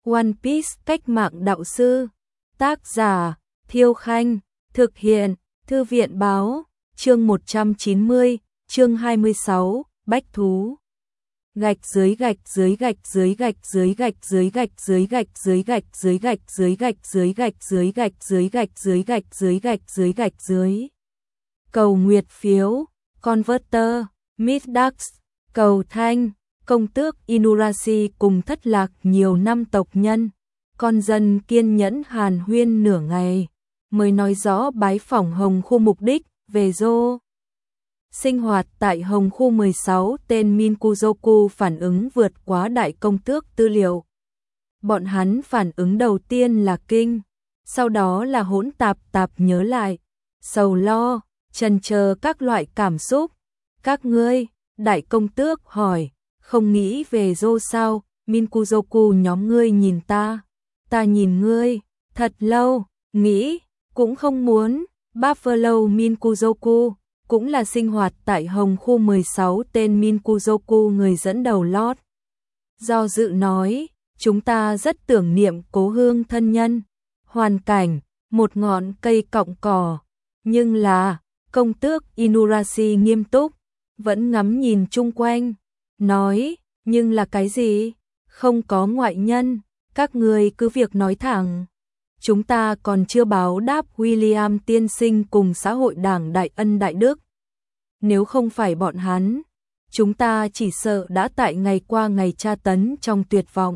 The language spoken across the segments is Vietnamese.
One Piece cách mạng đạo sư. Tác giả Thiêu Khanh. Thực hiện Thư viện Báo. Chương 190, chương 26, Bách thú. Gạch dưới gạch dưới gạch dưới gạch dưới gạch dưới gạch dưới gạch dưới gạch dưới gạch dưới gạch dưới gạch dưới gạch dưới gạch dưới gạch dưới gạch dưới gạch dưới. Cầu nguyệt phiếu, Converter, Midax, cầu thanh, công tước Inurashi cùng thất lạc nhiều năm tộc nhân. Con dân kiên nhẫn hàn huyên nửa ngày, mới nói rõ bái phỏng Hồng Khu mục đích, về Zô. Sinh hoạt tại Hồng Khu 16 tên Minkuzoku phản ứng vượt quá đại công tước tư liệu. Bọn hắn phản ứng đầu tiên là kinh, sau đó là hỗn tạp nhớ lại, sầu lo, chần chờ các loại cảm xúc. Các ngươi, đại công tước hỏi, không nghĩ về Zô sao? Minkuzoku nhóm ngươi nhìn ta nhìn ngươi, thật lâu, nghĩ, cũng không muốn. Buffalo Minkuzoku cũng là sinh hoạt tại Hồng Khu 16 tên Minkuzoku người dẫn đầu lót. Do dự nói, chúng ta rất tưởng niệm cố hương thân nhân, hoàn cảnh, một ngọn cây cọng cỏ. Nhưng là, công tước Inurashi nghiêm túc, vẫn ngắm nhìn chung quanh, nói, nhưng là cái gì? Không có ngoại nhân, các người cứ việc nói thẳng. Chúng ta còn chưa báo đáp William tiên sinh cùng xã hội đảng đại ân đại đức. Nếu không phải bọn hắn, chúng ta chỉ sợ đã tại ngày qua ngày tra tấn trong tuyệt vọng.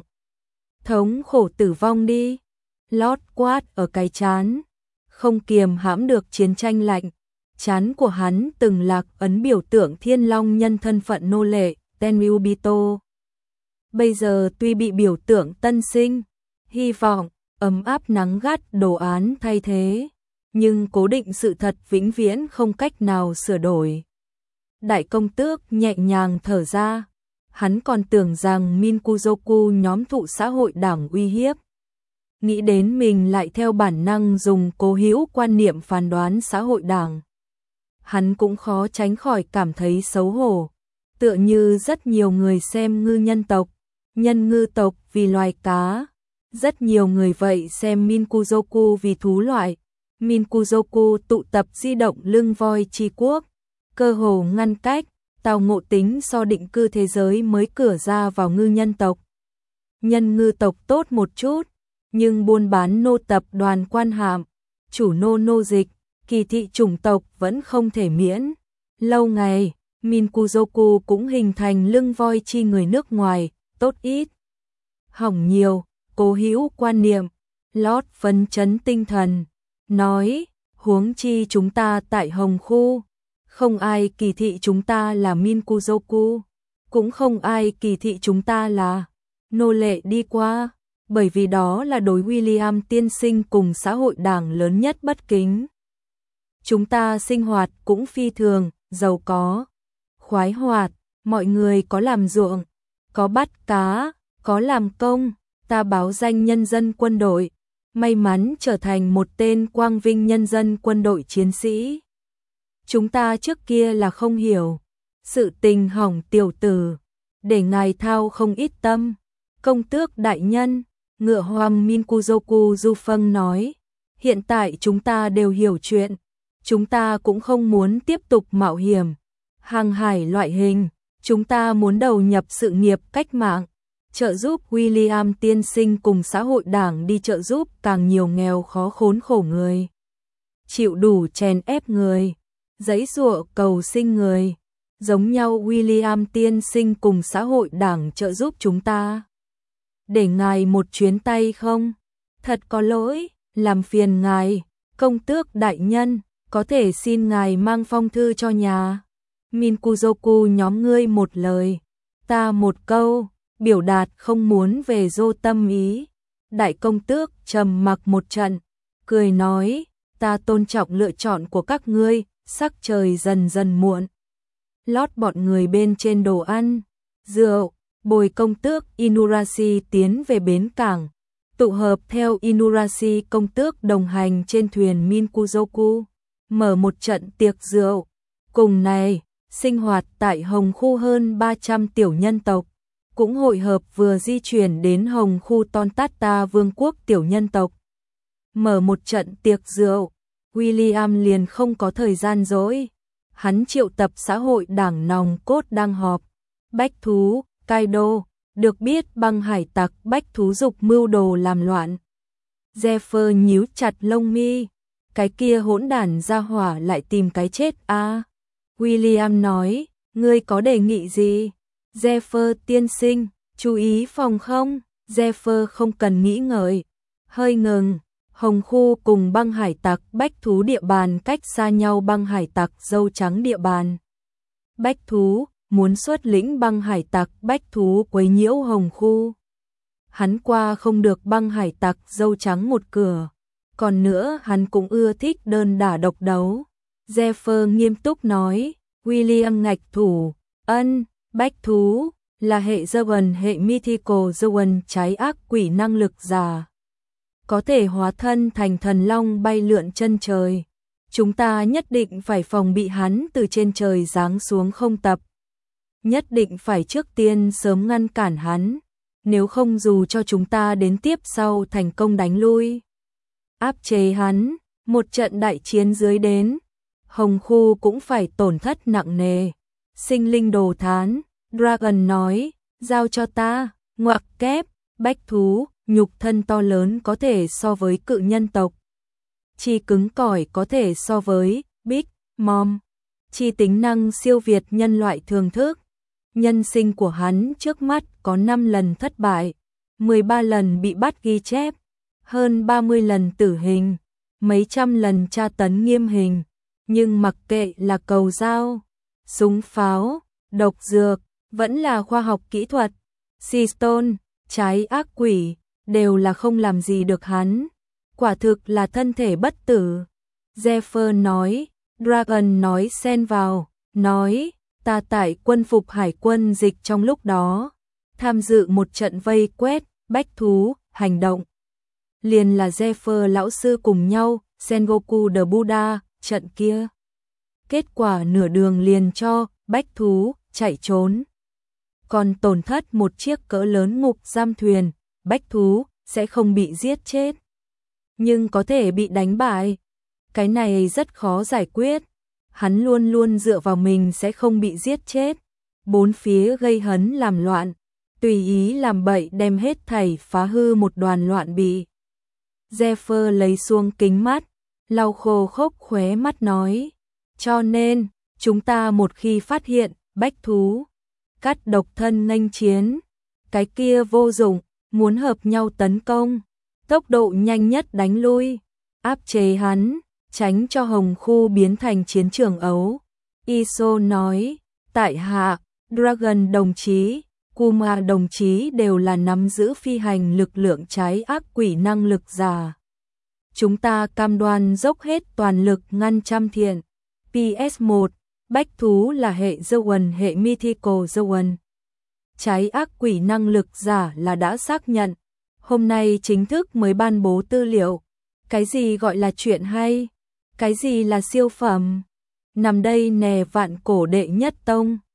Thống khổ tử vong đi. Lót quát ở cái trán, không kiềm hãm được chiến tranh lạnh. Trán của hắn từng lạc ấn biểu tượng thiên long nhân thân phận nô lệ, Tenryubito. Bây giờ tuy bị biểu tượng tân sinh, hy vọng, ấm áp nắng gắt đồ án thay thế, nhưng cố định sự thật vĩnh viễn không cách nào sửa đổi. Đại công tước nhẹ nhàng thở ra, hắn còn tưởng rằng Minkuzoku nhóm thụ xã hội đảng uy hiếp. Nghĩ đến mình lại theo bản năng dùng cố hữu quan niệm phán đoán xã hội đảng. Hắn cũng khó tránh khỏi cảm thấy xấu hổ, tựa như rất nhiều người xem ngư nhân tộc, nhân ngư tộc vì loài cá. Rất nhiều người vậy xem Minkuzoku vì thú loại. Minkuzoku tụ tập di động lưng voi tri quốc, cơ hồ ngăn cách, Tào Ngộ Tính so định cư thế giới mới cửa ra vào ngư nhân tộc. Nhân ngư tộc tốt một chút, nhưng buôn bán nô tập đoàn quan hàm, chủ nô dịch, kỳ thị chủng tộc vẫn không thể miễn. Lâu ngày, Minkuzoku cũng hình thành lưng voi chi người nước ngoài, tốt ít, hỏng nhiều. Cố hữu quan niệm, lót phấn chấn tinh thần, nói, huống chi chúng ta tại Hồng Khu, không ai kỳ thị chúng ta là Minkuzoku, cũng không ai kỳ thị chúng ta là nô lệ đi qua, bởi vì đó là đối William tiên sinh cùng xã hội đảng lớn nhất bất kính. Chúng ta sinh hoạt cũng phi thường, giàu có, khoái hoạt, mọi người có làm ruộng, có bắt cá, có làm công. Ta báo danh nhân dân quân đội, may mắn trở thành một tên quang vinh nhân dân quân đội chiến sĩ. Chúng ta trước kia là không hiểu, sự tình hỏng tiểu tử, để ngài thao không ít tâm. Công tước đại nhân, ngựa hoang Minkuzoku Du Phâng nói, hiện tại chúng ta đều hiểu chuyện, chúng ta cũng không muốn tiếp tục mạo hiểm, hàng hải loại hình, chúng ta muốn đầu nhập sự nghiệp cách mạng. Trợ giúp William tiên sinh cùng xã hội đảng đi trợ giúp càng nhiều nghèo khó khốn khổ người. Chịu đủ chèn ép người, giãy giụa cầu sinh người. Giống nhau William tiên sinh cùng xã hội đảng trợ giúp chúng ta. Để ngài một chuyến tay không? Thật có lỗi, làm phiền ngài, công tước đại nhân, có thể xin ngài mang phong thư cho nhà. Minkuzoku nhóm ngươi một lời, ta một câu. Biểu đạt không muốn về Zô tâm ý. Đại công tước trầm mặc một trận, cười nói, ta tôn trọng lựa chọn của các ngươi. Sắc trời dần dần muộn, lót bọn người bên trên đồ ăn, rượu, bồi công tước Inurashi tiến về bến cảng, tụ hợp theo Inurashi công tước đồng hành trên thuyền Minkuzoku, mở một trận tiệc rượu. Cùng này, sinh hoạt tại Hồng Khu hơn 300 tiểu nhân tộc, cũng hội hợp vừa di chuyển đến Hồng khu Tontata vương quốc tiểu nhân tộc. Mở một trận tiệc rượu, William liền không có thời gian rỗi. Hắn triệu tập xã hội đảng nòng cốt đang họp. Bách thú, Kaido, được biết băng hải tặc bách thú dục mưu đồ làm loạn. Zephyr nhíu chặt lông mi. Cái kia hỗn đản ra hỏa lại tìm cái chết à? William nói, ngươi có đề nghị gì? Zephyr tiên sinh, chú ý phòng không? Zephyr không cần nghĩ ngợi. Hơi ngừng, Hồng khu cùng băng hải tặc bách thú địa bàn cách xa nhau, băng hải tặc dâu trắng địa bàn. Bách thú, muốn xuất lĩnh băng hải tặc bách thú quấy nhiễu Hồng khu. Hắn qua không được băng hải tặc dâu trắng một cửa. Còn nữa hắn cũng ưa thích đơn đả độc đấu. Zephyr nghiêm túc nói, William ngạch thủ, bách thú, là hệ Zoan, hệ Mythical Zoan trái ác quỷ năng lực giả. Có thể hóa thân thành thần long bay lượn chân trời. Chúng ta nhất định phải phòng bị hắn từ trên trời giáng xuống không tập. Nhất định phải trước tiên sớm ngăn cản hắn. Nếu không dù cho chúng ta đến tiếp sau thành công đánh lui, áp chế hắn, một trận đại chiến dưới đến, Hồng khu cũng phải tổn thất nặng nề. Sinh linh đồ thán, Dragon nói, giao cho ta, ngoặc kép, bách thú, nhục thân to lớn có thể so với cự nhân tộc. Chi cứng cỏi có thể so với Big Mom. Chi tính năng siêu việt nhân loại thường thức. Nhân sinh của hắn trước mắt có 5 lần thất bại, 13 lần bị bắt ghi chép, hơn 30 lần tử hình, mấy trăm lần tra tấn nghiêm hình. Nhưng mặc kệ là cầu dao, súng pháo, độc dược, vẫn là khoa học kỹ thuật, Seastone, trái ác quỷ, đều là không làm gì được hắn. Quả thực là thân thể bất tử. Zephyr nói, Dragon nói xen vào, nói, ta tại quân phục hải quân dịch trong lúc đó, tham dự một trận vây quét, bách thú, hành động. Liền là Zephyr lão sư cùng nhau, Sengoku the Buddha, trận kia. Kết quả nửa đường liền cho, bách thú, chạy trốn. Còn tổn thất một chiếc cỡ lớn ngục giam thuyền, bách thú, sẽ không bị giết chết. Nhưng có thể bị đánh bại. Cái này rất khó giải quyết. Hắn luôn luôn dựa vào mình sẽ không bị giết chết. Bốn phía gây hấn làm loạn, tùy ý làm bậy đem hết thảy phá hư một đoàn loạn bị. Zephyr lấy xuống kính mắt, lau khô khốc khóe mắt nói. Cho nên, chúng ta một khi phát hiện, bách thú, cắt độc thân nghênh chiến. Cái kia vô dụng, muốn hợp nhau tấn công. Tốc độ nhanh nhất đánh lui, áp chế hắn, tránh cho Hồng khu biến thành chiến trường ấu. Iso nói, tại hạ, Dragon đồng chí, Kuma đồng chí đều là nắm giữ phi hành lực lượng trái ác quỷ năng lực giả. Chúng ta cam đoan dốc hết toàn lực ngăn trăm thiện. PS1, bách thú là hệ Zoan, hệ Mythical Zoan. Trái ác quỷ năng lực giả là đã xác nhận. Hôm nay chính thức mới ban bố tư liệu. Cái gì gọi là chuyện hay? Cái gì là siêu phẩm? Nằm đây nè vạn cổ đệ nhất tông.